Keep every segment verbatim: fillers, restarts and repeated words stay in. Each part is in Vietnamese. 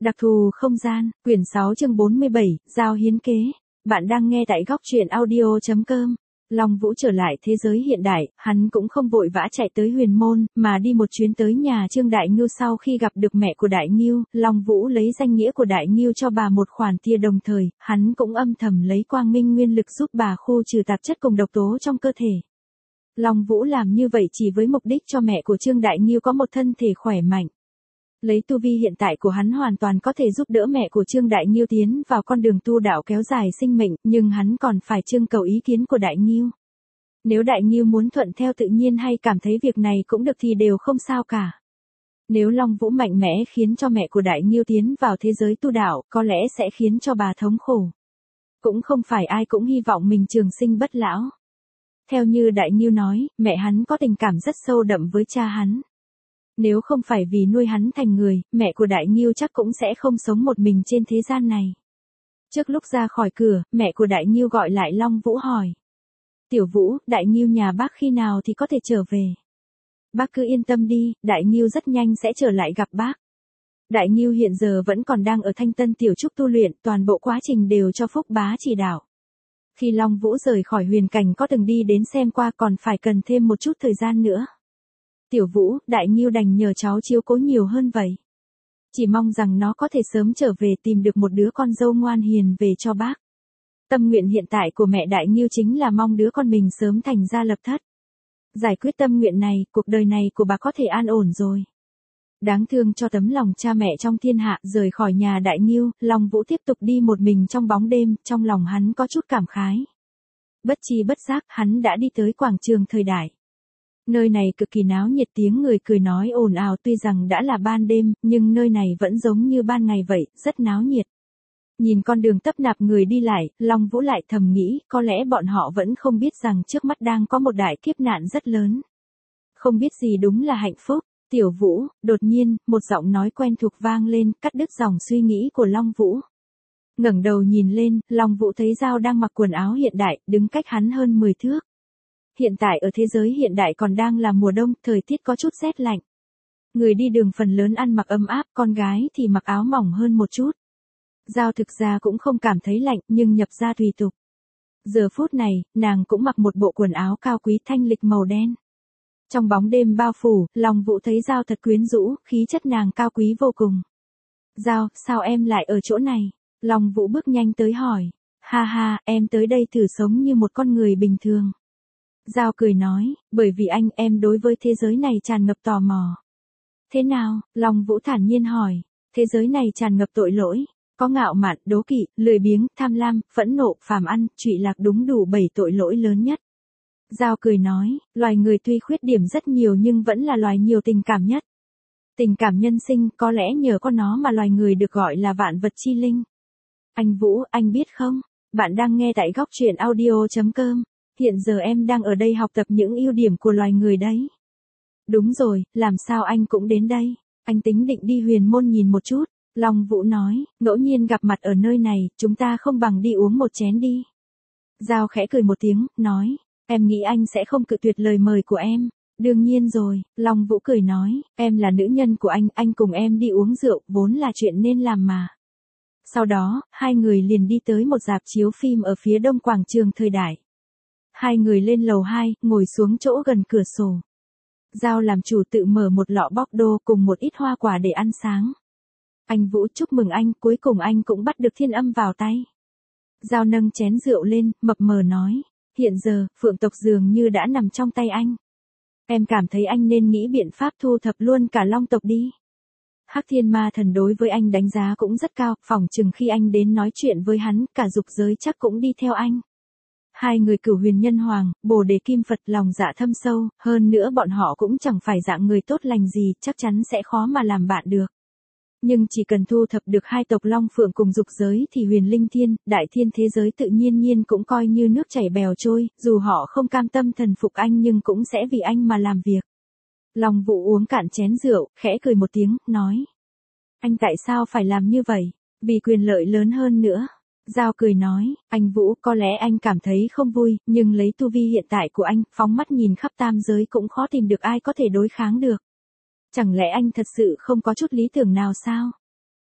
Đặc thù không gian, quyển sáu chương bốn mươi bảy, Giao hiến kế. Bạn đang nghe tại góc truyện audio chấm com. Long Vũ trở lại thế giới hiện đại, hắn cũng không vội vã chạy tới Huyền Môn, mà đi một chuyến tới nhà Trương Đại Ngưu. Sau khi gặp được mẹ của Đại Ngưu, Long Vũ lấy danh nghĩa của Đại Ngưu cho bà một khoản tiền, đồng thời, hắn cũng âm thầm lấy quang minh nguyên lực giúp bà khu trừ tạp chất cùng độc tố trong cơ thể. Long Vũ làm như vậy chỉ với mục đích cho mẹ của Trương Đại Ngưu có một thân thể khỏe mạnh. Lấy tu vi hiện tại của hắn hoàn toàn có thể giúp đỡ mẹ của Trương Đại Ngưu tiến vào con đường tu đạo kéo dài sinh mệnh, nhưng hắn còn phải trưng cầu ý kiến của Đại Ngưu. Nếu Đại Ngưu muốn thuận theo tự nhiên hay cảm thấy việc này cũng được thì đều không sao cả. Nếu Long Vũ mạnh mẽ khiến cho mẹ của Đại Ngưu tiến vào thế giới tu đạo, có lẽ sẽ khiến cho bà thống khổ. Cũng không phải ai cũng hy vọng mình trường sinh bất lão. Theo như Đại Ngưu nói, mẹ hắn có tình cảm rất sâu đậm với cha hắn. Nếu không phải vì nuôi hắn thành người, mẹ của Đại Ngưu chắc cũng sẽ không sống một mình trên thế gian này. Trước lúc ra khỏi cửa, mẹ của Đại Ngưu gọi lại Long Vũ hỏi. Tiểu Vũ, Đại Ngưu nhà bác khi nào thì có thể trở về? Bác cứ yên tâm đi, Đại Ngưu rất nhanh sẽ trở lại gặp bác. Đại Ngưu hiện giờ vẫn còn đang ở Thanh Tân Tiểu Trúc tu luyện, toàn bộ quá trình đều cho Phúc Bá chỉ đạo. Khi Long Vũ rời khỏi huyền cảnh có từng đi đến xem qua còn phải cần thêm một chút thời gian nữa. Tiểu Vũ, Đại Ngưu đành nhờ cháu chiếu cố nhiều hơn vậy. Chỉ mong rằng nó có thể sớm trở về tìm được một đứa con dâu ngoan hiền về cho bác. Tâm nguyện hiện tại của mẹ Đại Ngưu chính là mong đứa con mình sớm thành gia lập thất. Giải quyết tâm nguyện này, cuộc đời này của bà có thể an ổn rồi. Đáng thương cho tấm lòng cha mẹ trong thiên hạ. Rời khỏi nhà Đại Ngưu, Long Vũ tiếp tục đi một mình trong bóng đêm, trong lòng hắn có chút cảm khái. Bất chi bất giác, hắn đã đi tới quảng trường thời đại. Nơi này cực kỳ náo nhiệt, tiếng người cười nói ồn ào, tuy rằng đã là ban đêm, nhưng nơi này vẫn giống như ban ngày vậy, rất náo nhiệt. Nhìn con đường tấp nập người đi lại, Long Vũ lại thầm nghĩ, có lẽ bọn họ vẫn không biết rằng trước mắt đang có một đại kiếp nạn rất lớn. Không biết gì đúng là hạnh phúc. Tiểu Vũ, đột nhiên, một giọng nói quen thuộc vang lên, cắt đứt dòng suy nghĩ của Long Vũ. Ngẩng đầu nhìn lên, Long Vũ thấy Giao đang mặc quần áo hiện đại, đứng cách hắn hơn mười thước. Hiện tại ở thế giới hiện đại còn đang là mùa đông, thời tiết có chút rét lạnh. Người đi đường phần lớn ăn mặc ấm áp, con gái thì mặc áo mỏng hơn một chút. Giao thực ra cũng không cảm thấy lạnh, nhưng nhập gia tùy tục. Giờ phút này, nàng cũng mặc một bộ quần áo cao quý thanh lịch màu đen. Trong bóng đêm bao phủ, Long Vũ thấy Giao thật quyến rũ, khí chất nàng cao quý vô cùng. Giao, sao em lại ở chỗ này? Long Vũ bước nhanh tới hỏi. Ha ha, em tới đây thử sống như một con người bình thường. Giao cười nói, bởi vì anh em đối với thế giới này tràn ngập tò mò. Thế nào? Long Vũ thản nhiên hỏi. Thế giới này tràn ngập tội lỗi, có ngạo mạn, đố kỵ, lười biếng, tham lam, phẫn nộ, phàm ăn, trụy lạc, đúng đủ bảy tội lỗi lớn nhất. Giao cười nói, loài người tuy khuyết điểm rất nhiều nhưng vẫn là loài nhiều tình cảm nhất. Tình cảm nhân sinh, có lẽ nhờ có nó mà loài người được gọi là vạn vật chi linh. Anh Vũ, anh biết không? Bạn đang nghe tại góc truyện audio chấm com. Hiện giờ em đang ở đây học tập những ưu điểm của loài người đấy. Đúng rồi, làm sao anh cũng đến đây? Anh tính định đi Huyền Môn nhìn một chút. Long Vũ nói, ngẫu nhiên gặp mặt ở nơi này, chúng ta không bằng đi uống một chén đi. Giao khẽ cười một tiếng, nói, em nghĩ anh sẽ không cự tuyệt lời mời của em. Đương nhiên rồi, Long Vũ cười nói, em là nữ nhân của anh, anh cùng em đi uống rượu, vốn là chuyện nên làm mà. Sau đó, hai người liền đi tới một rạp chiếu phim ở phía đông quảng trường thời đại. Hai người lên lầu hai, ngồi xuống chỗ gần cửa sổ. Giao làm chủ tự mở một lọ bóc đô cùng một ít hoa quả để ăn sáng. Anh Vũ, chúc mừng anh, cuối cùng anh cũng bắt được thiên âm vào tay. Giao nâng chén rượu lên, mập mờ nói, hiện giờ, phượng tộc dường như đã nằm trong tay anh. Em cảm thấy anh nên nghĩ biện pháp thu thập luôn cả long tộc đi. Hắc Thiên Ma Thần đối với anh đánh giá cũng rất cao, phỏng chừng khi anh đến nói chuyện với hắn, cả dục giới chắc cũng đi theo anh. Hai người Cửu Huyền Nhân Hoàng, Bồ Đề Kim Phật lòng dạ thâm sâu, hơn nữa bọn họ cũng chẳng phải dạng người tốt lành gì, chắc chắn sẽ khó mà làm bạn được. Nhưng chỉ cần thu thập được hai tộc Long Phượng cùng dục giới thì Huyền Linh Thiên, Đại Thiên thế giới tự nhiên nhiên cũng coi như nước chảy bèo trôi, dù họ không cam tâm thần phục anh nhưng cũng sẽ vì anh mà làm việc. Long Vũ uống cạn chén rượu, khẽ cười một tiếng, nói. Anh tại sao phải làm như vậy? Vì quyền lợi lớn hơn nữa. Giao cười nói, anh Vũ, có lẽ anh cảm thấy không vui, nhưng lấy tu vi hiện tại của anh, phóng mắt nhìn khắp tam giới cũng khó tìm được ai có thể đối kháng được. Chẳng lẽ anh thật sự không có chút lý tưởng nào sao?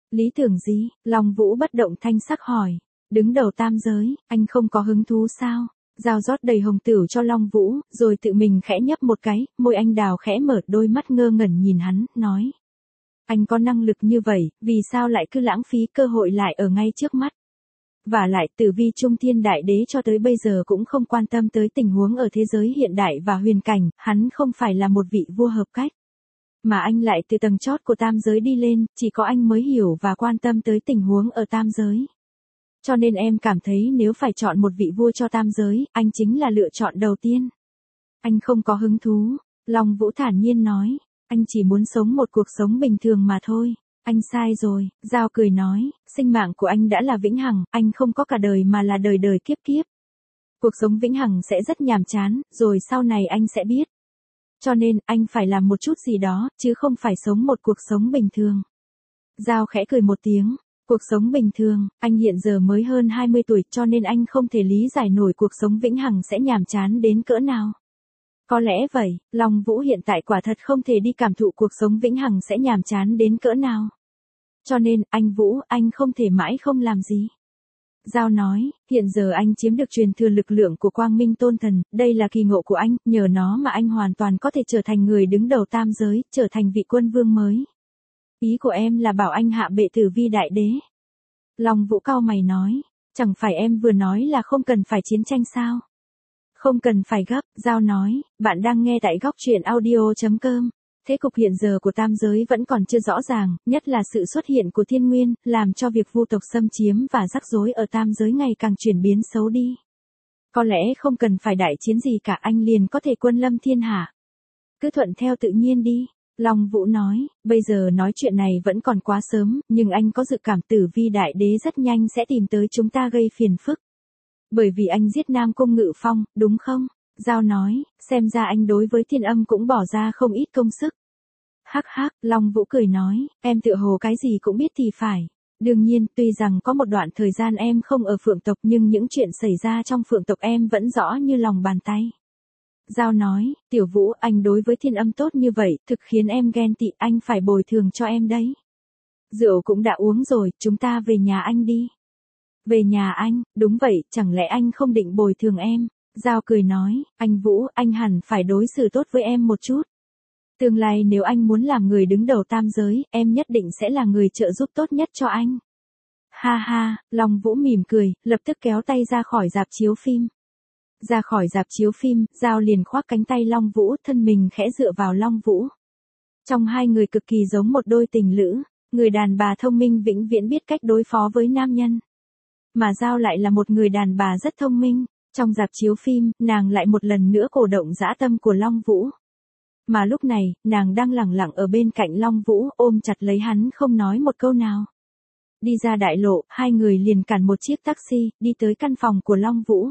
Lý tưởng gì? Long Vũ bất động thanh sắc hỏi. Đứng đầu tam giới, anh không có hứng thú sao? Giao rót đầy hồng tửu cho Long Vũ, rồi tự mình khẽ nhấp một cái, môi anh đào khẽ mở, đôi mắt ngơ ngẩn nhìn hắn, nói. Anh có năng lực như vậy, vì sao lại cứ lãng phí cơ hội lại ở ngay trước mắt? Và lại Tử Vi Trung Thiên Đại Đế cho tới bây giờ cũng không quan tâm tới tình huống ở thế giới hiện đại và huyền cảnh, hắn không phải là một vị vua hợp cách. Mà anh lại từ tầng chót của tam giới đi lên, chỉ có anh mới hiểu và quan tâm tới tình huống ở tam giới. Cho nên em cảm thấy nếu phải chọn một vị vua cho tam giới, anh chính là lựa chọn đầu tiên. Anh không có hứng thú, Long Vũ thản nhiên nói, anh chỉ muốn sống một cuộc sống bình thường mà thôi. Anh sai rồi, Giao cười nói, sinh mạng của anh đã là vĩnh hằng, anh không có cả đời mà là đời đời kiếp kiếp. Cuộc sống vĩnh hằng sẽ rất nhàm chán, rồi sau này anh sẽ biết. Cho nên, anh phải làm một chút gì đó, chứ không phải sống một cuộc sống bình thường. Giao khẽ cười một tiếng, cuộc sống bình thường, anh hiện giờ mới hơn hai mươi tuổi cho nên anh không thể lý giải nổi cuộc sống vĩnh hằng sẽ nhàm chán đến cỡ nào. Có lẽ vậy, Long Vũ hiện tại quả thật không thể đi cảm thụ cuộc sống vĩnh hằng sẽ nhàm chán đến cỡ nào. Cho nên, anh Vũ, anh không thể mãi không làm gì. Giao nói, hiện giờ anh chiếm được truyền thừa lực lượng của Quang Minh Tôn Thần, đây là kỳ ngộ của anh, nhờ nó mà anh hoàn toàn có thể trở thành người đứng đầu tam giới, trở thành vị quân vương mới. Ý của em là bảo anh hạ bệ Tử Vi Đại Đế. Long Vũ cau mày nói, chẳng phải em vừa nói là không cần phải chiến tranh sao? Không cần phải gấp, Giao nói, bạn đang nghe tại góc truyện audio chấm com. Thế cục hiện giờ của tam giới vẫn còn chưa rõ ràng, nhất là sự xuất hiện của thiên nguyên, làm cho việc vu tộc xâm chiếm và rắc rối ở tam giới ngày càng chuyển biến xấu đi. Có lẽ không cần phải đại chiến gì cả, anh liền có thể quân lâm thiên hạ. Cứ thuận theo tự nhiên đi. Long Vũ nói, bây giờ nói chuyện này vẫn còn quá sớm, nhưng anh có dự cảm Tử Vi Đại Đế rất nhanh sẽ tìm tới chúng ta gây phiền phức. Bởi vì anh giết Nam Cung Ngự Phong, đúng không? Giao nói, xem ra anh đối với Thiên Âm cũng bỏ ra không ít công sức. Hắc hắc, Long Vũ cười nói, em tựa hồ cái gì cũng biết thì phải. Đương nhiên, tuy rằng có một đoạn thời gian em không ở Phượng tộc nhưng những chuyện xảy ra trong Phượng tộc em vẫn rõ như lòng bàn tay. Giao nói, Tiểu Vũ, anh đối với Thiên Âm tốt như vậy, thực khiến em ghen tị, anh phải bồi thường cho em đấy. Rượu cũng đã uống rồi, chúng ta về nhà anh đi. Về nhà anh, đúng vậy, chẳng lẽ anh không định bồi thường em? Giao cười nói, anh Vũ, anh hẳn phải đối xử tốt với em một chút. Tương lai nếu anh muốn làm người đứng đầu tam giới, em nhất định sẽ là người trợ giúp tốt nhất cho anh. Ha ha, Long Vũ mỉm cười, lập tức kéo tay ra khỏi rạp chiếu phim. Ra khỏi rạp chiếu phim, Giao liền khoác cánh tay Long Vũ, thân mình khẽ dựa vào Long Vũ. Trong hai người cực kỳ giống một đôi tình lữ, người đàn bà thông minh vĩnh viễn biết cách đối phó với nam nhân. Mà Giao lại là một người đàn bà rất thông minh, trong rạp chiếu phim, nàng lại một lần nữa cổ động dã tâm của Long Vũ. Mà lúc này, nàng đang lẳng lặng ở bên cạnh Long Vũ, ôm chặt lấy hắn không nói một câu nào. Đi ra đại lộ, hai người liền cản một chiếc taxi, đi tới căn phòng của Long Vũ.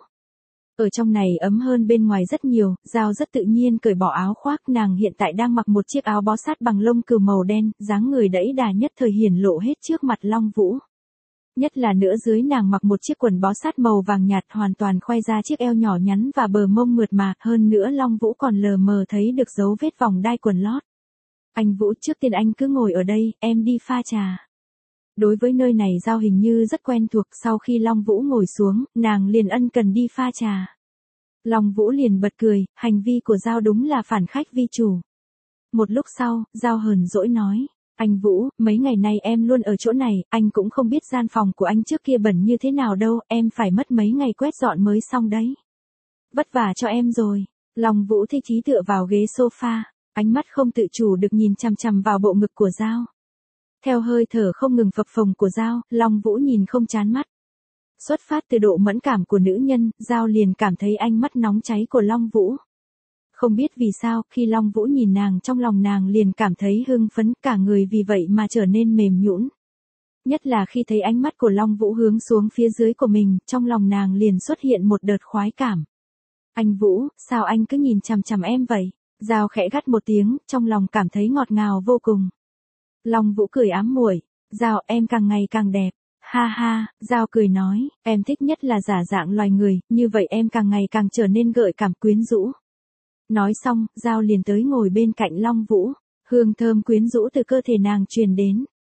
Ở trong này ấm hơn bên ngoài rất nhiều, Giao rất tự nhiên cởi bỏ áo khoác, nàng hiện tại đang mặc một chiếc áo bó sát bằng lông cừu màu đen, dáng người đẫy đà nhất thời hiển lộ hết trước mặt Long Vũ. Nhất là nửa dưới nàng mặc một chiếc quần bó sát màu vàng nhạt hoàn toàn khoe ra chiếc eo nhỏ nhắn và bờ mông mượt mà, hơn nữa Long Vũ còn lờ mờ thấy được dấu vết vòng đai quần lót. Anh Vũ, trước tiên anh cứ ngồi ở đây, em đi pha trà. Đối với nơi này Giao hình như rất quen thuộc, sau khi Long Vũ ngồi xuống, nàng liền ân cần đi pha trà. Long Vũ liền bật cười, hành vi của Giao đúng là phản khách vi chủ. Một lúc sau, Giao hờn dỗi nói. Anh Vũ, mấy ngày nay em luôn ở chỗ này, anh cũng không biết gian phòng của anh trước kia bẩn như thế nào đâu, em phải mất mấy ngày quét dọn mới xong đấy. Vất vả cho em rồi. Long Vũ thích chí tựa vào ghế sofa, ánh mắt không tự chủ được nhìn chằm chằm vào bộ ngực của Giao. Theo hơi thở không ngừng phập phồng của Giao, Long Vũ nhìn không chán mắt. Xuất phát từ độ mẫn cảm của nữ nhân, Giao liền cảm thấy ánh mắt nóng cháy của Long Vũ. Không biết vì sao, khi Long Vũ nhìn nàng trong lòng nàng liền cảm thấy hưng phấn, cả người vì vậy mà trở nên mềm nhũn. Nhất là khi thấy ánh mắt của Long Vũ hướng xuống phía dưới của mình, trong lòng nàng liền xuất hiện một đợt khoái cảm. Anh Vũ, sao anh cứ nhìn chằm chằm em vậy? Giao khẽ gắt một tiếng, trong lòng cảm thấy ngọt ngào vô cùng. Long Vũ cười ám muội, Giao, em càng ngày càng đẹp. Ha ha, Giao cười nói, em thích nhất là giả dạng loài người, như vậy em càng ngày càng trở nên gợi cảm quyến rũ. Nói xong, Giao liền tới ngồi bên cạnh Long Vũ, hương thơm quyến rũ từ cơ thể nàng truyền đến,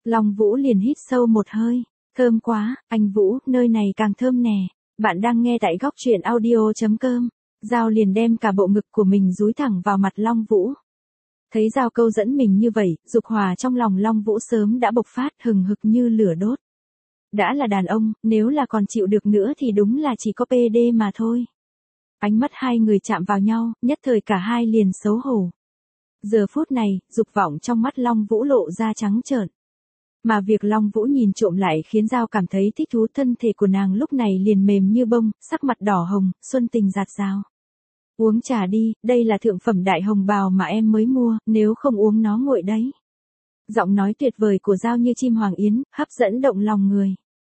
Long Vũ liền hít sâu một hơi. Thơm quá, anh Vũ, nơi này càng thơm nè. Bạn đang nghe tại góc truyện audio chấm com. Giao liền đem cả bộ ngực của mình dúi thẳng vào mặt Long Vũ. Thấy Giao câu dẫn mình như vậy, dục hỏa trong lòng Long Vũ sớm đã bộc phát hừng hực như lửa đốt. Đã là đàn ông, nếu là còn chịu được nữa thì đúng là chỉ có pê đê mà thôi. Ánh mắt hai người chạm vào nhau, nhất thời cả hai liền xấu hổ. Giờ phút này, dục vọng trong mắt Long Vũ lộ ra trắng trợn. Mà việc Long Vũ nhìn trộm lại khiến Giao cảm thấy thích thú, thân thể của nàng lúc này liền mềm như bông, sắc mặt đỏ hồng, xuân tình dạt dào. Uống trà đi, đây là thượng phẩm đại hồng bào mà em mới mua, nếu không uống nó nguội đấy. Giọng nói tuyệt vời của Giao như chim hoàng yến, hấp dẫn động lòng người.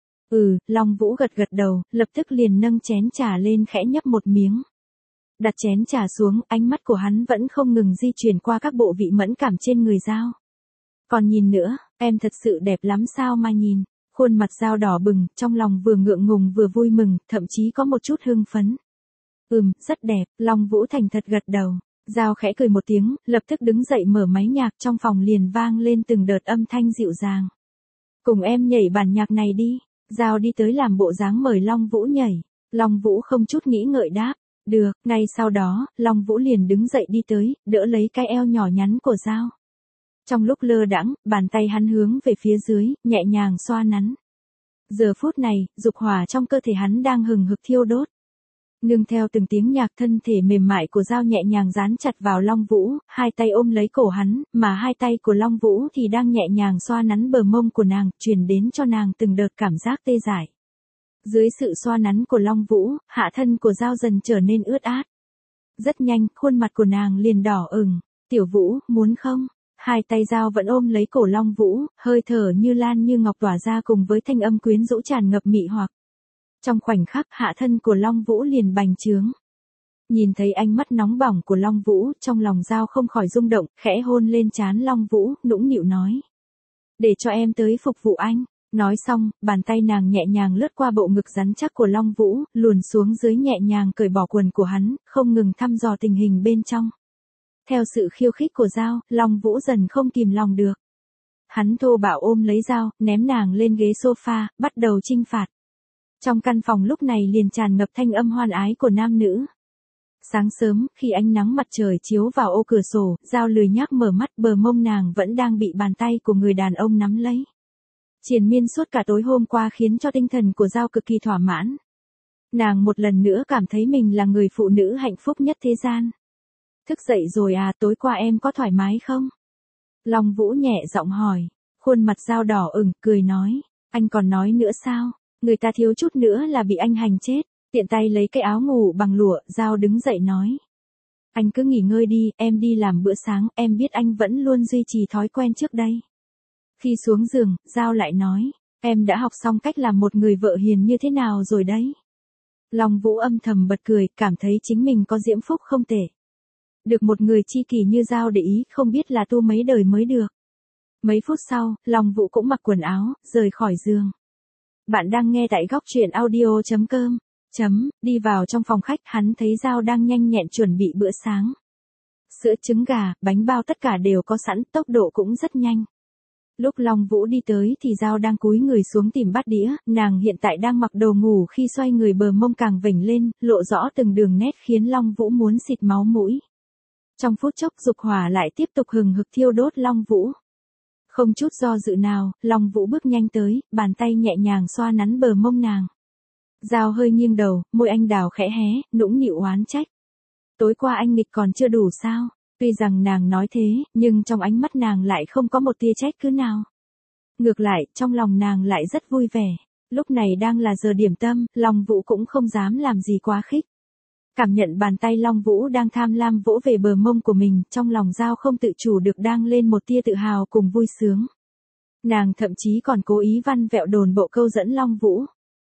Ừ, Long Vũ gật gật đầu, lập tức liền nâng chén trà lên khẽ nhấp một miếng. Đặt chén trà xuống, ánh mắt của hắn vẫn không ngừng di chuyển qua các bộ vị mẫn cảm trên người Giao. Còn nhìn nữa, em thật sự đẹp lắm sao mà nhìn. Khuôn mặt Giao đỏ bừng, trong lòng vừa ngượng ngùng vừa vui mừng, thậm chí có một chút hưng phấn. Ừm, rất đẹp, Long Vũ thành thật gật đầu. Giao khẽ cười một tiếng, lập tức đứng dậy mở máy nhạc, trong phòng liền vang lên từng đợt âm thanh dịu dàng. Cùng em nhảy bản nhạc này đi. Giao đi tới làm bộ dáng mời Long Vũ nhảy. Long Vũ không chút nghĩ ngợi đáp. Được, ngay sau đó, Long Vũ liền đứng dậy đi tới, đỡ lấy cái eo nhỏ nhắn của Giao. Trong lúc lơ đãng, bàn tay hắn hướng về phía dưới, nhẹ nhàng xoa nắn. Giờ phút này, dục hỏa trong cơ thể hắn đang hừng hực thiêu đốt. Nương theo từng tiếng nhạc, thân thể mềm mại của Giao nhẹ nhàng dán chặt vào Long Vũ, hai tay ôm lấy cổ hắn, mà hai tay của Long Vũ thì đang nhẹ nhàng xoa nắn bờ mông của nàng, truyền đến cho nàng từng đợt cảm giác tê dại. Dưới sự xoa nắn của Long Vũ, hạ thân của Giao dần trở nên ướt át. Rất nhanh, khuôn mặt của nàng liền đỏ ửng. Tiểu Vũ, muốn không? Hai tay Giao vẫn ôm lấy cổ Long Vũ, hơi thở như lan như ngọc tỏa ra cùng với thanh âm quyến rũ tràn ngập mị hoặc. Trong khoảnh khắc, hạ thân của Long Vũ liền bành trướng. Nhìn thấy ánh mắt nóng bỏng của Long Vũ, trong lòng Giao không khỏi rung động, khẽ hôn lên trán Long Vũ, nũng nịu nói. Để cho em tới phục vụ anh. Nói xong, bàn tay nàng nhẹ nhàng lướt qua bộ ngực rắn chắc của Long Vũ, luồn xuống dưới nhẹ nhàng cởi bỏ quần của hắn, không ngừng thăm dò tình hình bên trong. Theo sự khiêu khích của Giao, Long Vũ dần không kìm lòng được. Hắn thô bạo ôm lấy Giao, ném nàng lên ghế sofa, bắt đầu chinh phạt. Trong căn phòng lúc này liền tràn ngập thanh âm hoan ái của nam nữ. Sáng sớm, khi ánh nắng mặt trời chiếu vào ô cửa sổ, Giao lười nhác mở mắt, bờ mông nàng vẫn đang bị bàn tay của người đàn ông nắm lấy. Triền miên suốt cả tối hôm qua khiến cho tinh thần của Giao cực kỳ thỏa mãn. Nàng một lần nữa cảm thấy mình là người phụ nữ hạnh phúc nhất thế gian. Thức dậy rồi à, tối qua em có thoải mái không? Long Vũ nhẹ giọng hỏi. Khuôn mặt Giao đỏ ửng, cười nói. Anh còn nói nữa sao? Người ta thiếu chút nữa là bị anh hành chết. Tiện tay lấy cái áo ngủ bằng lụa, Giao đứng dậy nói. Anh cứ nghỉ ngơi đi, em đi làm bữa sáng, em biết anh vẫn luôn duy trì thói quen trước đây. Khi xuống giường, Giao lại nói. Em đã học xong cách làm một người vợ hiền như thế nào rồi đấy. Long Vũ âm thầm bật cười, cảm thấy chính mình có diễm phúc không tệ. Được một người chi kỷ như Giao để ý, không biết là tu mấy đời mới được. Mấy phút sau, Long Vũ cũng mặc quần áo, rời khỏi giường. Bạn đang nghe tại góc truyện audio chấm com. Chấm, đi vào trong phòng khách, hắn thấy Giao đang nhanh nhẹn chuẩn bị bữa sáng. Sữa trứng gà, bánh bao tất cả đều có sẵn, tốc độ cũng rất nhanh. Lúc Long Vũ đi tới thì Giao đang cúi người xuống tìm bát đĩa, nàng hiện tại đang mặc đồ ngủ, khi xoay người bờ mông càng vểnh lên, lộ rõ từng đường nét khiến Long Vũ muốn xịt máu mũi. Trong phút chốc dục hỏa lại tiếp tục hừng hực thiêu đốt Long Vũ. Không chút do dự nào, Long Vũ bước nhanh tới, bàn tay nhẹ nhàng xoa nắn bờ mông nàng. Giao hơi nghiêng đầu, môi anh đào khẽ hé, nũng nịu oán trách. Tối qua anh nghịch còn chưa đủ sao? Tuy rằng nàng nói thế, nhưng trong ánh mắt nàng lại không có một tia trách cứ nào. Ngược lại, trong lòng nàng lại rất vui vẻ. Lúc này đang là giờ điểm tâm, Long Vũ cũng không dám làm gì quá khích. Cảm nhận bàn tay Long Vũ đang tham lam vỗ về bờ mông của mình, trong lòng Giao không tự chủ được đang lên một tia tự hào cùng vui sướng. Nàng thậm chí còn cố ý văn vẹo đồn bộ câu dẫn Long Vũ.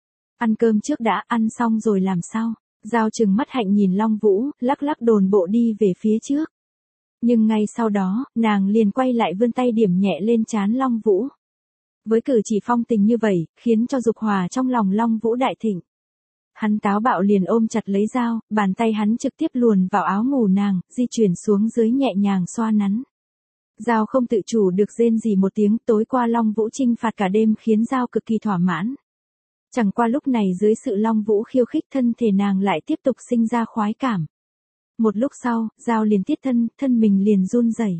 Ăn cơm trước đã, ăn xong rồi làm sao? Giao trừng mắt hạnh nhìn Long Vũ, lắc lắc đồn bộ đi về phía trước. Nhưng ngay sau đó, nàng liền quay lại vươn tay điểm nhẹ lên trán Long Vũ. Với cử chỉ phong tình như vậy, khiến cho dục hỏa trong lòng Long Vũ đại thịnh. Hắn táo bạo liền ôm chặt lấy Giao, bàn tay hắn trực tiếp luồn vào áo ngủ nàng, di chuyển xuống dưới nhẹ nhàng xoa nắn. Giao không tự chủ được rên rỉ một tiếng, tối qua Long Vũ chinh phạt cả đêm khiến Giao cực kỳ thỏa mãn. Chẳng qua lúc này dưới sự Long Vũ khiêu khích thân thể nàng lại tiếp tục sinh ra khoái cảm. Một lúc sau, Giao liền tiết thân, thân mình liền run rẩy.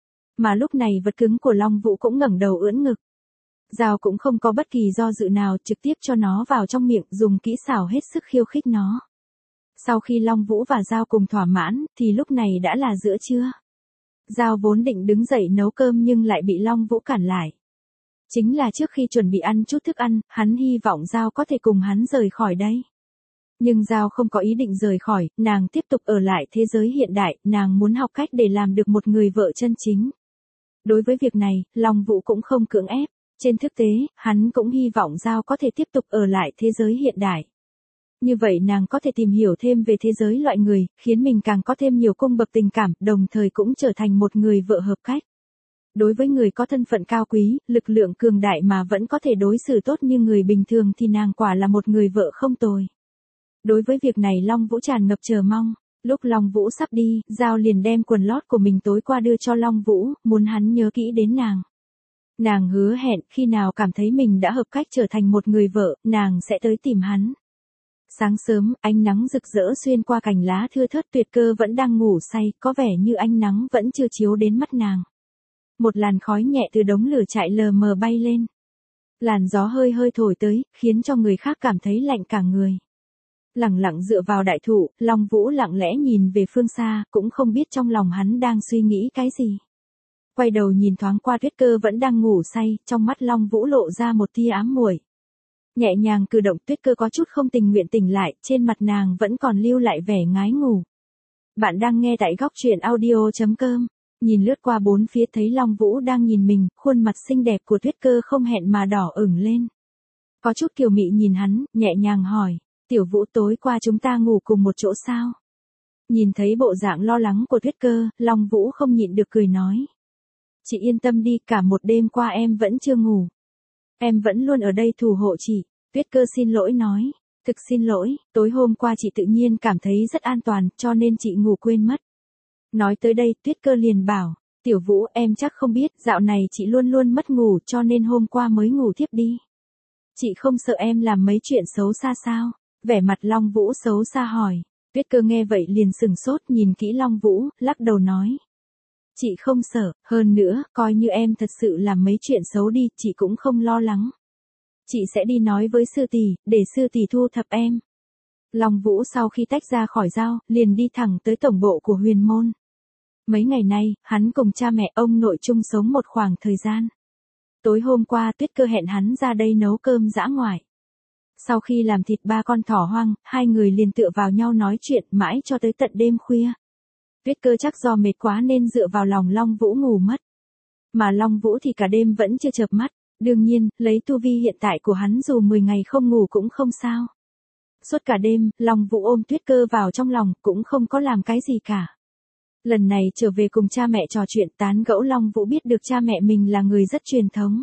Mà lúc này vật cứng của Long Vũ cũng ngẩng đầu ưỡn ngực. Giao cũng không có bất kỳ do dự nào, trực tiếp cho nó vào trong miệng, dùng kỹ xảo hết sức khiêu khích nó. Sau khi Long Vũ và Giao cùng thỏa mãn, thì lúc này đã là giữa trưa. Giao vốn định đứng dậy nấu cơm nhưng lại bị Long Vũ cản lại. Chính là trước khi chuẩn bị ăn chút thức ăn, hắn hy vọng Giao có thể cùng hắn rời khỏi đây. Nhưng Giao không có ý định rời khỏi, nàng tiếp tục ở lại thế giới hiện đại, nàng muốn học cách để làm được một người vợ chân chính. Đối với việc này, Long Vũ cũng không cưỡng ép. Trên thực tế, hắn cũng hy vọng Giao có thể tiếp tục ở lại thế giới hiện đại. Như vậy nàng có thể tìm hiểu thêm về thế giới loại người, khiến mình càng có thêm nhiều cung bậc tình cảm, đồng thời cũng trở thành một người vợ hợp cách. Đối với người có thân phận cao quý, lực lượng cường đại mà vẫn có thể đối xử tốt như người bình thường thì nàng quả là một người vợ không tồi. Đối với việc này Long Vũ tràn ngập chờ mong. Lúc Long Vũ sắp đi, Giao liền đem quần lót của mình tối qua đưa cho Long Vũ, muốn hắn nhớ kỹ đến nàng. Nàng hứa hẹn khi nào cảm thấy mình đã hợp cách trở thành một người vợ, nàng sẽ tới tìm hắn. Sáng sớm, ánh nắng rực rỡ xuyên qua cành lá thưa thớt, Tuyết Cơ vẫn đang ngủ say, có vẻ như ánh nắng vẫn chưa chiếu đến mắt nàng. Một làn khói nhẹ từ đống lửa trại lờ mờ bay lên. Làn gió hơi hơi thổi tới, khiến cho người khác cảm thấy lạnh cả người. Lặng lặng dựa vào đại thụ, Long Vũ lặng lẽ nhìn về phương xa, cũng không biết trong lòng hắn đang suy nghĩ cái gì. Quay đầu nhìn thoáng qua Tuyết Cơ vẫn đang ngủ say, trong mắt Long Vũ lộ ra một tia ám muội. Nhẹ nhàng cử động, Tuyết Cơ có chút không tình nguyện tỉnh lại, trên mặt nàng vẫn còn lưu lại vẻ ngái ngủ. Bạn đang nghe tại góc truyện audio chấm com. Nhìn lướt qua bốn phía thấy Long Vũ đang nhìn mình, khuôn mặt xinh đẹp của Tuyết Cơ không hẹn mà đỏ ửng lên. Có chút kiều mị nhìn hắn, nhẹ nhàng hỏi, Tiểu Vũ tối qua chúng ta ngủ cùng một chỗ sao? Nhìn thấy bộ dạng lo lắng của Tuyết Cơ, Long Vũ không nhịn được cười nói. Chị yên tâm đi, cả một đêm qua em vẫn chưa ngủ. Em vẫn luôn ở đây thủ hộ chị. Tuyết Cơ xin lỗi nói. Thực xin lỗi, tối hôm qua chị tự nhiên cảm thấy rất an toàn, cho nên chị ngủ quên mất. Nói tới đây, Tuyết Cơ liền bảo, Tiểu Vũ em chắc không biết, dạo này chị luôn luôn mất ngủ cho nên hôm qua mới ngủ thiếp đi. Chị không sợ em làm mấy chuyện xấu xa sao? Vẻ mặt Long Vũ xấu xa hỏi. Tuyết Cơ nghe vậy liền sừng sốt nhìn kỹ Long Vũ, lắc đầu nói. Chị không sợ, hơn nữa, coi như em thật sự làm mấy chuyện xấu đi, chị cũng không lo lắng. Chị sẽ đi nói với sư tỷ, để sư tỷ thu thập em. Long Vũ sau khi tách ra khỏi Giao, liền đi thẳng tới tổng bộ của Huyền Môn. Mấy ngày nay, hắn cùng cha mẹ ông nội chung sống một khoảng thời gian. Tối hôm qua Tuyết Cơ hẹn hắn ra đây nấu cơm dã ngoại. Sau khi làm thịt ba con thỏ hoang, hai người liền tựa vào nhau nói chuyện mãi cho tới tận đêm khuya. Tuyết Cơ chắc do mệt quá nên dựa vào lòng Long Vũ ngủ mất. Mà Long Vũ thì cả đêm vẫn chưa chợp mắt, đương nhiên, lấy tu vi hiện tại của hắn dù mười ngày không ngủ cũng không sao. Suốt cả đêm, Long Vũ ôm Tuyết Cơ vào trong lòng, cũng không có làm cái gì cả. Lần này trở về cùng cha mẹ trò chuyện tán gẫu, Long Vũ biết được cha mẹ mình là người rất truyền thống.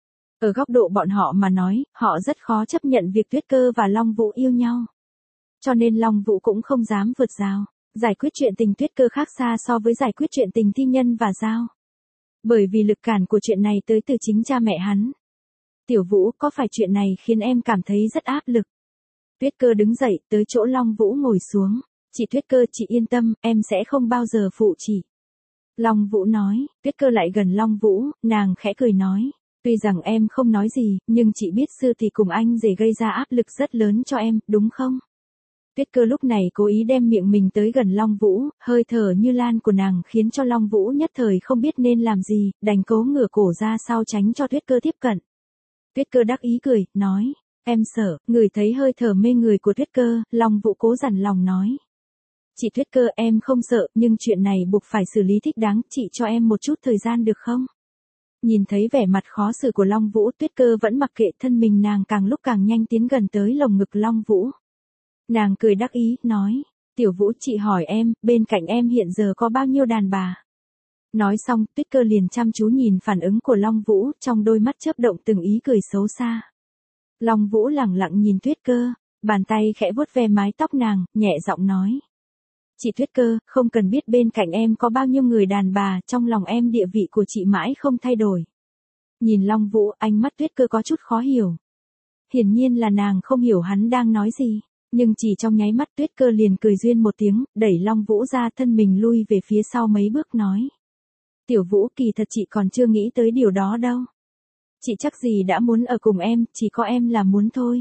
Ở góc độ bọn họ mà nói, họ rất khó chấp nhận việc Tuyết Cơ và Long Vũ yêu nhau. Cho nên Long Vũ cũng không dám vượt rào. Giải quyết chuyện tình Tuyết Cơ khác xa so với giải quyết chuyện tình Thi Nhân và Giao. Bởi vì lực cản của chuyện này tới từ chính cha mẹ hắn. Tiểu Vũ, có phải chuyện này khiến em cảm thấy rất áp lực? Tuyết Cơ đứng dậy, tới chỗ Long Vũ ngồi xuống. Chị Tuyết Cơ, chị yên tâm, em sẽ không bao giờ phụ chị. Long Vũ nói. Tuyết Cơ lại gần Long Vũ, nàng khẽ cười nói. Tuy rằng em không nói gì, nhưng chị biết sư tỷ cùng anh rể gây ra áp lực rất lớn cho em, đúng không? Tuyết Cơ lúc này cố ý đem miệng mình tới gần Long Vũ, hơi thở như lan của nàng khiến cho Long Vũ nhất thời không biết nên làm gì, đành cố ngửa cổ ra sau tránh cho Tuyết Cơ tiếp cận. Tuyết Cơ đắc ý cười, nói, em sợ, ngửi thấy hơi thở mê người của Tuyết Cơ, Long Vũ cố dằn lòng nói. Chị Tuyết Cơ, em không sợ, nhưng chuyện này buộc phải xử lý thích đáng, chị cho em một chút thời gian được không? Nhìn thấy vẻ mặt khó xử của Long Vũ, Tuyết Cơ vẫn mặc kệ, thân mình nàng càng lúc càng nhanh tiến gần tới lồng ngực Long Vũ. Nàng cười đắc ý, nói, Tiểu Vũ, chị hỏi em, bên cạnh em hiện giờ có bao nhiêu đàn bà? Nói xong, Tuyết Cơ liền chăm chú nhìn phản ứng của Long Vũ, trong đôi mắt chớp động từng ý cười xấu xa. Long Vũ lẳng lặng nhìn Tuyết Cơ, bàn tay khẽ vuốt ve mái tóc nàng, nhẹ giọng nói. Chị Tuyết Cơ, không cần biết bên cạnh em có bao nhiêu người đàn bà, trong lòng em địa vị của chị mãi không thay đổi. Nhìn Long Vũ, ánh mắt Tuyết Cơ có chút khó hiểu. Hiển nhiên là nàng không hiểu hắn đang nói gì, nhưng chỉ trong nháy mắt Tuyết Cơ liền cười duyên một tiếng, đẩy Long Vũ ra, thân mình lui về phía sau mấy bước nói. Tiểu Vũ, kỳ thật chị còn chưa nghĩ tới điều đó đâu. Chị chắc gì đã muốn ở cùng em, chỉ có em là muốn thôi.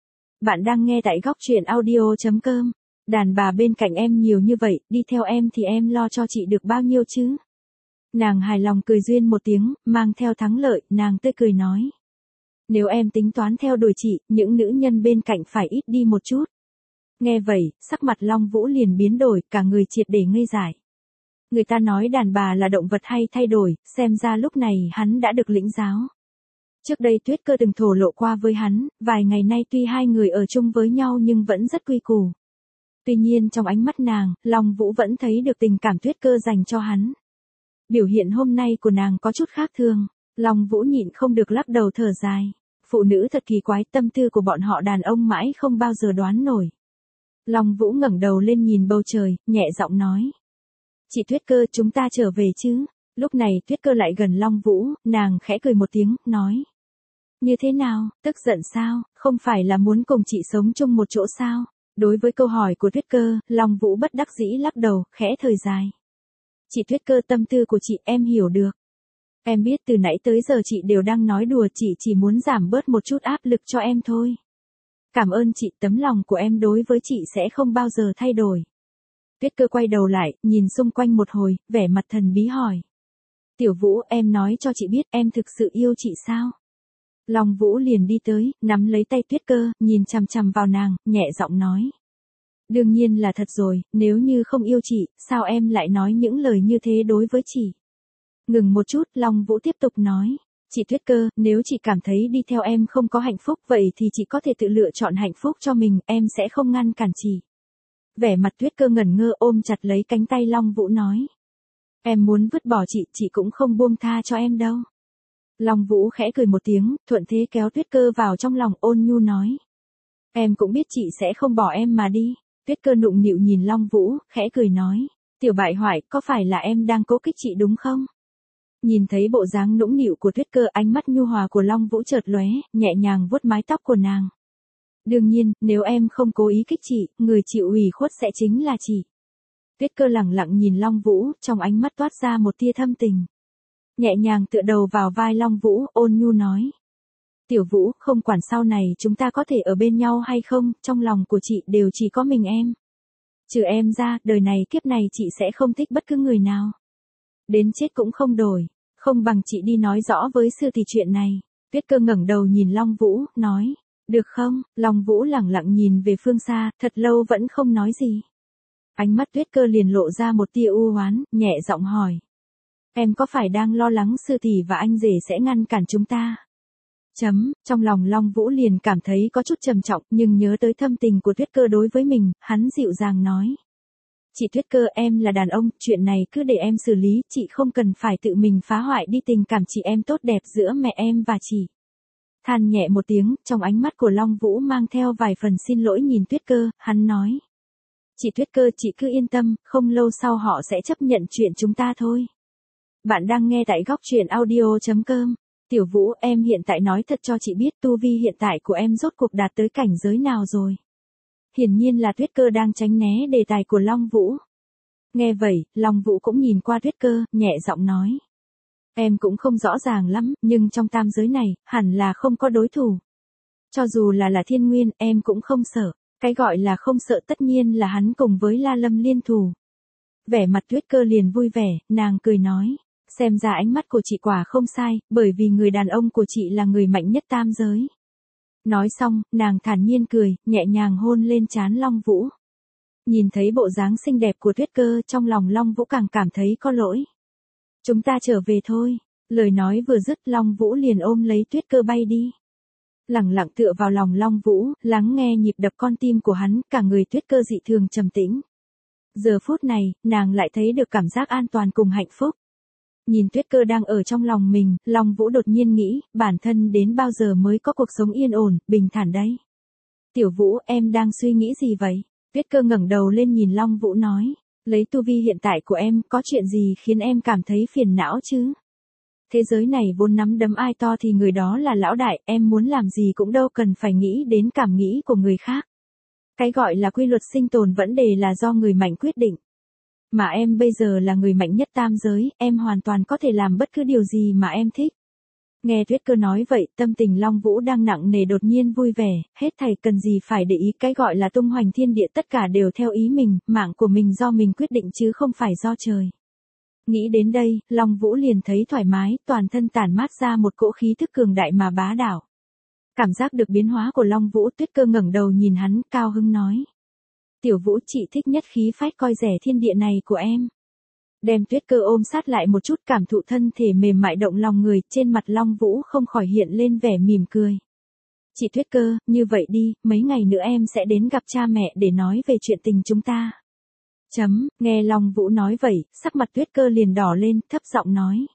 Bạn đang nghe tại góc truyện audio chấm com. Đàn bà bên cạnh em nhiều như vậy, đi theo em thì em lo cho chị được bao nhiêu chứ? Nàng hài lòng cười duyên một tiếng, mang theo thắng lợi, nàng tươi cười nói. Nếu em tính toán theo đuổi chị, những nữ nhân bên cạnh phải ít đi một chút. Nghe vậy, sắc mặt Long Vũ liền biến đổi, cả người triệt để ngây dại. Người ta nói đàn bà là động vật hay thay đổi, xem ra lúc này hắn đã được lĩnh giáo. Trước đây Tuyết Cơ từng thổ lộ qua với hắn, vài ngày nay tuy hai người ở chung với nhau nhưng vẫn rất quy củ. Tuy nhiên trong ánh mắt nàng, Long Vũ vẫn thấy được tình cảm Tuyết Cơ dành cho hắn. Biểu hiện hôm nay của nàng có chút khác thường, Long Vũ nhịn không được lắc đầu thở dài. Phụ nữ thật kỳ quái, tâm tư của bọn họ đàn ông mãi không bao giờ đoán nổi. Long Vũ ngẩng đầu lên nhìn bầu trời, nhẹ giọng nói. Chị Tuyết Cơ, chúng ta trở về chứ? Lúc này Tuyết Cơ lại gần Long Vũ, nàng khẽ cười một tiếng, nói. Như thế nào, tức giận sao, không phải là muốn cùng chị sống chung một chỗ sao? Đối với câu hỏi của Tuyết Cơ, Long Vũ bất đắc dĩ lắc đầu, khẽ thời dài. Chị Tuyết Cơ, tâm tư của chị em hiểu được. Em biết từ nãy tới giờ chị đều đang nói đùa, chị chỉ muốn giảm bớt một chút áp lực cho em thôi. Cảm ơn chị, tấm lòng của em đối với chị sẽ không bao giờ thay đổi. Tuyết Cơ quay đầu lại, nhìn xung quanh một hồi, vẻ mặt thần bí hỏi. Tiểu Vũ, em nói cho chị biết em thực sự yêu chị sao? Long Vũ liền đi tới, nắm lấy tay Tuyết Cơ, nhìn chằm chằm vào nàng, nhẹ giọng nói. Đương nhiên là thật rồi, nếu như không yêu chị, sao em lại nói những lời như thế đối với chị? Ngừng một chút, Long Vũ tiếp tục nói. Chị Tuyết Cơ, nếu chị cảm thấy đi theo em không có hạnh phúc vậy thì chị có thể tự lựa chọn hạnh phúc cho mình, em sẽ không ngăn cản chị. Vẻ mặt Tuyết Cơ ngẩn ngơ ôm chặt lấy cánh tay Long Vũ nói. Em muốn vứt bỏ chị, chị cũng không buông tha cho em đâu. Long Vũ khẽ cười một tiếng, thuận thế kéo Tuyết Cơ vào trong lòng, ôn nhu nói. Em cũng biết chị sẽ không bỏ em mà đi. Tuyết Cơ nụng nịu nhìn Long Vũ, khẽ cười nói. Tiểu bại hoại, có phải là em đang cố kích chị đúng không? Nhìn thấy bộ dáng nũng nịu của Tuyết Cơ, ánh mắt nhu hòa của Long Vũ chợt lóe, nhẹ nhàng vuốt mái tóc của nàng. Đương nhiên, nếu em không cố ý kích chị, người chịu ủy khuất sẽ chính là chị. Tuyết Cơ lẳng lặng nhìn Long Vũ, trong ánh mắt toát ra một tia thâm tình. Nhẹ nhàng tựa đầu vào vai Long Vũ, ôn nhu nói. Tiểu Vũ, không quản sau này chúng ta có thể ở bên nhau hay không, trong lòng của chị đều chỉ có mình em. Trừ em ra, đời này kiếp này chị sẽ không thích bất cứ người nào. Đến chết cũng không đổi, không bằng chị đi nói rõ với sư tỷ chuyện này. Tuyết Cơ ngẩng đầu nhìn Long Vũ, nói. Được không? Long Vũ lẳng lặng nhìn về phương xa, thật lâu vẫn không nói gì. Ánh mắt Tuyết Cơ liền lộ ra một tia u oán, nhẹ giọng hỏi. Em có phải đang lo lắng sư tỷ và anh rể sẽ ngăn cản chúng ta? Chấm, trong lòng Long Vũ liền cảm thấy có chút trầm trọng, nhưng nhớ tới thâm tình của Tuyết Cơ đối với mình, hắn dịu dàng nói. Chị Tuyết Cơ, em là đàn ông, chuyện này cứ để em xử lý, chị không cần phải tự mình phá hoại đi tình cảm chị em tốt đẹp giữa mẹ em và chị. Than nhẹ một tiếng, trong ánh mắt của Long Vũ mang theo vài phần xin lỗi nhìn Tuyết Cơ, hắn nói. Chị Tuyết Cơ, chị cứ yên tâm, không lâu sau họ sẽ chấp nhận chuyện chúng ta thôi. Bạn đang nghe tại góc truyện audio chấm com. Tiểu Vũ, em hiện tại nói thật cho chị biết tu vi hiện tại của em rốt cuộc đạt tới cảnh giới nào rồi. Hiển nhiên là Tuyết Cơ đang tránh né đề tài của Long Vũ. Nghe vậy, Long Vũ cũng nhìn qua Tuyết Cơ, nhẹ giọng nói. Em cũng không rõ ràng lắm, nhưng trong tam giới này, hẳn là không có đối thủ. Cho dù là là Thiên Nguyên, em cũng không sợ. Cái gọi là không sợ tất nhiên là hắn cùng với La Lâm liên thủ. Vẻ mặt Tuyết Cơ liền vui vẻ, nàng cười nói. Xem ra ánh mắt của chị quả không sai, bởi vì người đàn ông của chị là người mạnh nhất tam giới. Nói xong, nàng thản nhiên cười, nhẹ nhàng hôn lên trán Long Vũ. Nhìn thấy bộ dáng xinh đẹp của Tuyết Cơ, trong lòng Long Vũ càng cảm thấy có lỗi. Chúng ta trở về thôi. Lời nói vừa dứt, Long Vũ liền ôm lấy Tuyết Cơ bay đi. Lẳng lặng tựa vào lòng Long Vũ, lắng nghe nhịp đập con tim của hắn, cả người Tuyết Cơ dị thường trầm tĩnh. Giờ phút này, nàng lại thấy được cảm giác an toàn cùng hạnh phúc. Nhìn Tuyết Cơ đang ở trong lòng mình, Long Vũ đột nhiên nghĩ, bản thân đến bao giờ mới có cuộc sống yên ổn, bình thản đấy. Tiểu Vũ, em đang suy nghĩ gì vậy? Tuyết Cơ ngẩng đầu lên nhìn Long Vũ nói. Lấy tu vi hiện tại của em, có chuyện gì khiến em cảm thấy phiền não chứ? Thế giới này vốn nắm đấm ai to thì người đó là lão đại, em muốn làm gì cũng đâu cần phải nghĩ đến cảm nghĩ của người khác. Cái gọi là quy luật sinh tồn vấn đề là do người mạnh quyết định. Mà em bây giờ là người mạnh nhất tam giới, em hoàn toàn có thể làm bất cứ điều gì mà em thích. Nghe Tuyết Cơ nói vậy, tâm tình Long Vũ đang nặng nề đột nhiên vui vẻ, hết thảy cần gì phải để ý, cái gọi là tung hoành thiên địa tất cả đều theo ý mình, mạng của mình do mình quyết định chứ không phải do trời. Nghĩ đến đây, Long Vũ liền thấy thoải mái, toàn thân tản mát ra một cỗ khí thức cường đại mà bá đạo. Cảm giác được biến hóa của Long Vũ, Tuyết Cơ ngẩng đầu nhìn hắn, cao hứng nói. Tiểu Vũ, chị thích nhất khí phách coi rẻ thiên địa này của em. Đem Tuyết Cơ ôm sát lại một chút, cảm thụ thân thể mềm mại động lòng người, trên mặt Long Vũ không khỏi hiện lên vẻ mỉm cười. Chị Tuyết Cơ, như vậy đi, mấy ngày nữa em sẽ đến gặp cha mẹ để nói về chuyện tình chúng ta. Chấm, nghe Long Vũ nói vậy, sắc mặt Tuyết Cơ liền đỏ lên, thấp giọng nói.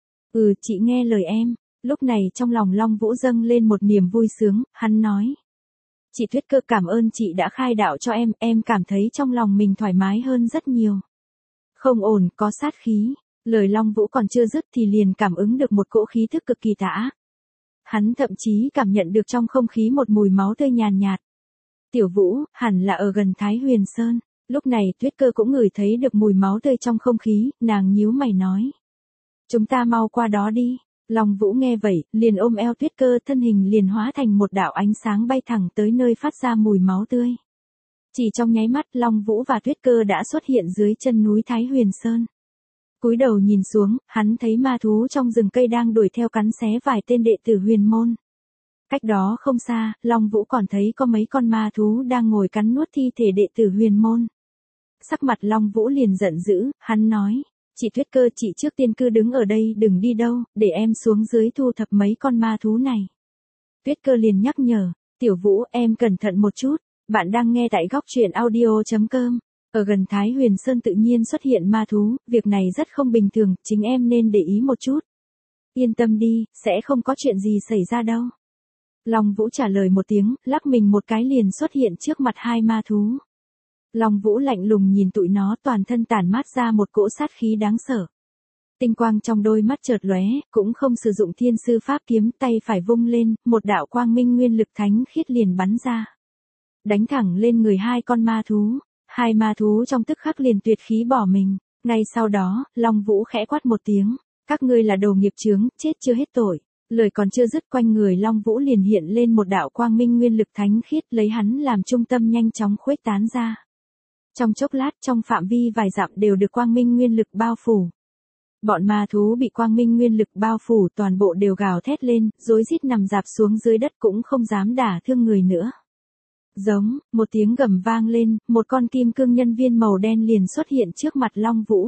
Ừ, chị nghe lời em. Lúc này trong lòng Long Vũ dâng lên một niềm vui sướng, hắn nói. Chị Tuyết Cơ, cảm ơn chị đã khai đạo cho em, em cảm thấy trong lòng mình thoải mái hơn rất nhiều. Không ổn, có sát khí. Lời Long Vũ còn chưa dứt thì liền cảm ứng được một cỗ khí thức cực kỳ tà ác. Hắn thậm chí cảm nhận được trong không khí một mùi máu tươi nhàn nhạt. Tiểu Vũ, hẳn là ở gần Thái Huyền Sơn. Lúc này Tuyết Cơ cũng ngửi thấy được mùi máu tươi trong không khí, nàng nhíu mày nói. Chúng ta mau qua đó đi. Long Vũ nghe vậy, liền ôm eo Tuyết Cơ, thân hình liền hóa thành một đạo ánh sáng bay thẳng tới nơi phát ra mùi máu tươi. Chỉ trong nháy mắt, Long Vũ và Tuyết Cơ đã xuất hiện dưới chân núi Thái Huyền Sơn. Cúi đầu nhìn xuống, hắn thấy ma thú trong rừng cây đang đuổi theo cắn xé vài tên đệ tử Huyền môn. Cách đó không xa, Long Vũ còn thấy có mấy con ma thú đang ngồi cắn nuốt thi thể đệ tử Huyền môn. Sắc mặt Long Vũ liền giận dữ, hắn nói. Chị Tuyết Cơ, chị trước tiên cứ đứng ở đây đừng đi đâu, để em xuống dưới thu thập mấy con ma thú này. Tuyết Cơ liền nhắc nhở, Tiểu Vũ, em cẩn thận một chút, bạn đang nghe tại góc truyện audio chấm com. Ở gần Thái Huyền Sơn tự nhiên xuất hiện ma thú, việc này rất không bình thường, chính em nên để ý một chút. Yên tâm đi, sẽ không có chuyện gì xảy ra đâu. Long Vũ trả lời một tiếng, lắc mình một cái liền xuất hiện trước mặt hai ma thú. Long Vũ lạnh lùng nhìn tụi nó, toàn thân tản mát ra một cỗ sát khí đáng sợ. Tinh quang trong đôi mắt chợt lóe, cũng không sử dụng thiên sư pháp kiếm, tay phải vung lên, một đạo quang minh nguyên lực thánh khiết liền bắn ra. Đánh thẳng lên người hai con ma thú, hai ma thú trong tức khắc liền tuyệt khí bỏ mình. Ngay sau đó, Long Vũ khẽ quát một tiếng, các ngươi là đồ nghiệp chướng, chết chưa hết tội. Lời còn chưa dứt, quanh người Long Vũ liền hiện lên một đạo quang minh nguyên lực thánh khiết, lấy hắn làm trung tâm nhanh chóng khuếch tán ra. Trong chốc lát, trong phạm vi vài dặm đều được quang minh nguyên lực bao phủ. Bọn ma thú bị quang minh nguyên lực bao phủ toàn bộ đều gào thét lên, rối rít nằm rạp xuống dưới đất cũng không dám đả thương người nữa. Giống, một tiếng gầm vang lên, một con kim cương nhân viên màu đen liền xuất hiện trước mặt Long Vũ.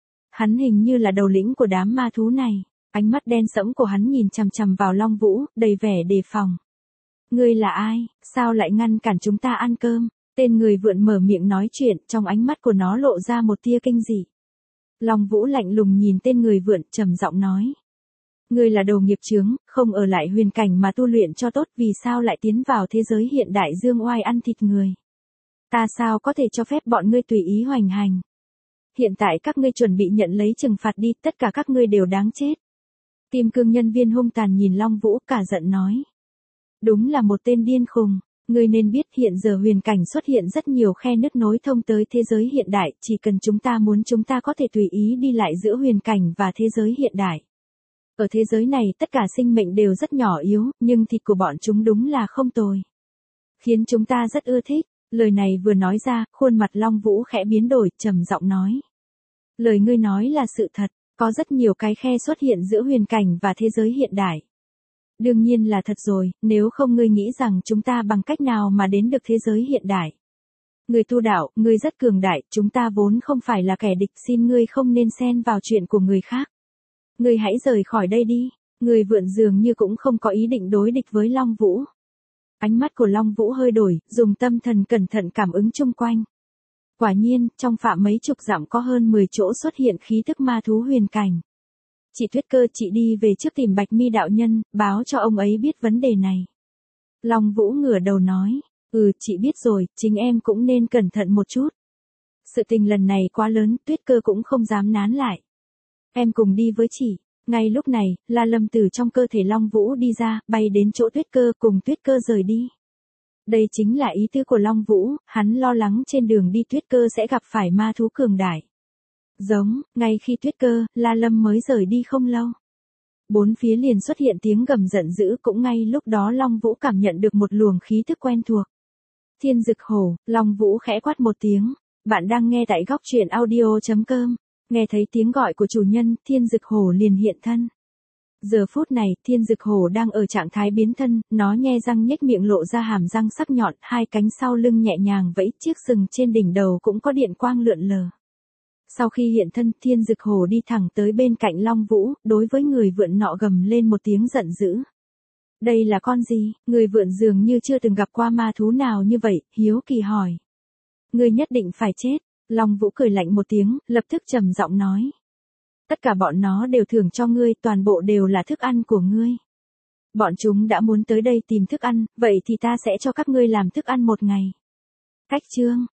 Hắn hình như là đầu lĩnh của đám ma thú này, ánh mắt đen sẫm của hắn nhìn chằm chằm vào Long Vũ, đầy vẻ đề phòng. Ngươi là ai, sao lại ngăn cản chúng ta ăn cơm? Tên người vượn mở miệng nói chuyện, trong ánh mắt của nó lộ ra một tia kinh dị. Long Vũ lạnh lùng nhìn tên người vượn, trầm giọng nói. Ngươi là đồ nghiệp chướng, không ở lại huyền cảnh mà tu luyện cho tốt, vì sao lại tiến vào thế giới hiện đại dương oai ăn thịt người? Ta sao có thể cho phép bọn ngươi tùy ý hoành hành? Hiện tại các ngươi chuẩn bị nhận lấy trừng phạt đi, tất cả các ngươi đều đáng chết. Kim cương nhân viên hung tàn nhìn Long Vũ, cả giận nói. Đúng là một tên điên khùng. Ngươi nên biết hiện giờ huyền cảnh xuất hiện rất nhiều khe nứt nối thông tới thế giới hiện đại, chỉ cần chúng ta muốn chúng ta có thể tùy ý đi lại giữa huyền cảnh và thế giới hiện đại. Ở thế giới này tất cả sinh mệnh đều rất nhỏ yếu, nhưng thịt của bọn chúng đúng là không tồi. Khiến chúng ta rất ưa thích. Lời này vừa nói ra, khuôn mặt Long Vũ khẽ biến đổi, trầm giọng nói. Lời ngươi nói là sự thật, có rất nhiều cái khe xuất hiện giữa huyền cảnh và thế giới hiện đại. Đương nhiên là thật rồi, nếu không ngươi nghĩ rằng chúng ta bằng cách nào mà đến được thế giới hiện đại. Người tu đạo, ngươi rất cường đại, chúng ta vốn không phải là kẻ địch, xin ngươi không nên xen vào chuyện của người khác. Ngươi hãy rời khỏi đây đi. Người vượn dường như cũng không có ý định đối địch với Long Vũ. Ánh mắt của Long Vũ hơi đổi, dùng tâm thần cẩn thận cảm ứng chung quanh. Quả nhiên, trong phạm mấy chục dặm có hơn mười chỗ xuất hiện khí thức ma thú huyền cảnh. Chị Tuyết Cơ, chị đi về trước tìm Bạch Mi đạo nhân, báo cho ông ấy biết vấn đề này. Long Vũ ngửa đầu nói, ừ, chị biết rồi, chính em cũng nên cẩn thận một chút. Sự tình lần này quá lớn, Tuyết Cơ cũng không dám nán lại. Em cùng đi với chị. Ngay lúc này, La Lâm từ trong cơ thể Long Vũ đi ra, bay đến chỗ Tuyết Cơ, cùng Tuyết Cơ rời đi. Đây chính là ý tứ của Long Vũ, hắn lo lắng trên đường đi Tuyết Cơ sẽ gặp phải ma thú cường đại. Giống, ngay khi Tuyết Cơ, La Lâm mới rời đi không lâu. Bốn phía liền xuất hiện tiếng gầm giận dữ, cũng ngay lúc đó Long Vũ cảm nhận được một luồng khí thức quen thuộc. Thiên Dực Hổ, Long Vũ khẽ quát một tiếng. Bạn đang nghe tại góc truyện audio chấm com. Nghe thấy tiếng gọi của chủ nhân, Thiên Dực Hổ liền hiện thân. Giờ phút này, Thiên Dực Hổ đang ở trạng thái biến thân, nó nhe răng nhếch miệng lộ ra hàm răng sắc nhọn, hai cánh sau lưng nhẹ nhàng vẫy, chiếc sừng trên đỉnh đầu cũng có điện quang lượn lờ. Sau khi hiện thân, Thiên Dực Hổ đi thẳng tới bên cạnh Long Vũ, đối với người vượn nọ gầm lên một tiếng giận dữ. Đây là con gì? Người vượn dường như chưa từng gặp qua ma thú nào như vậy, hiếu kỳ hỏi. Ngươi nhất định phải chết. Long Vũ cười lạnh một tiếng, lập tức trầm giọng nói. Tất cả bọn nó đều thưởng cho ngươi, toàn bộ đều là thức ăn của ngươi. Bọn chúng đã muốn tới đây tìm thức ăn, vậy thì ta sẽ cho các ngươi làm thức ăn một ngày. Cách chương,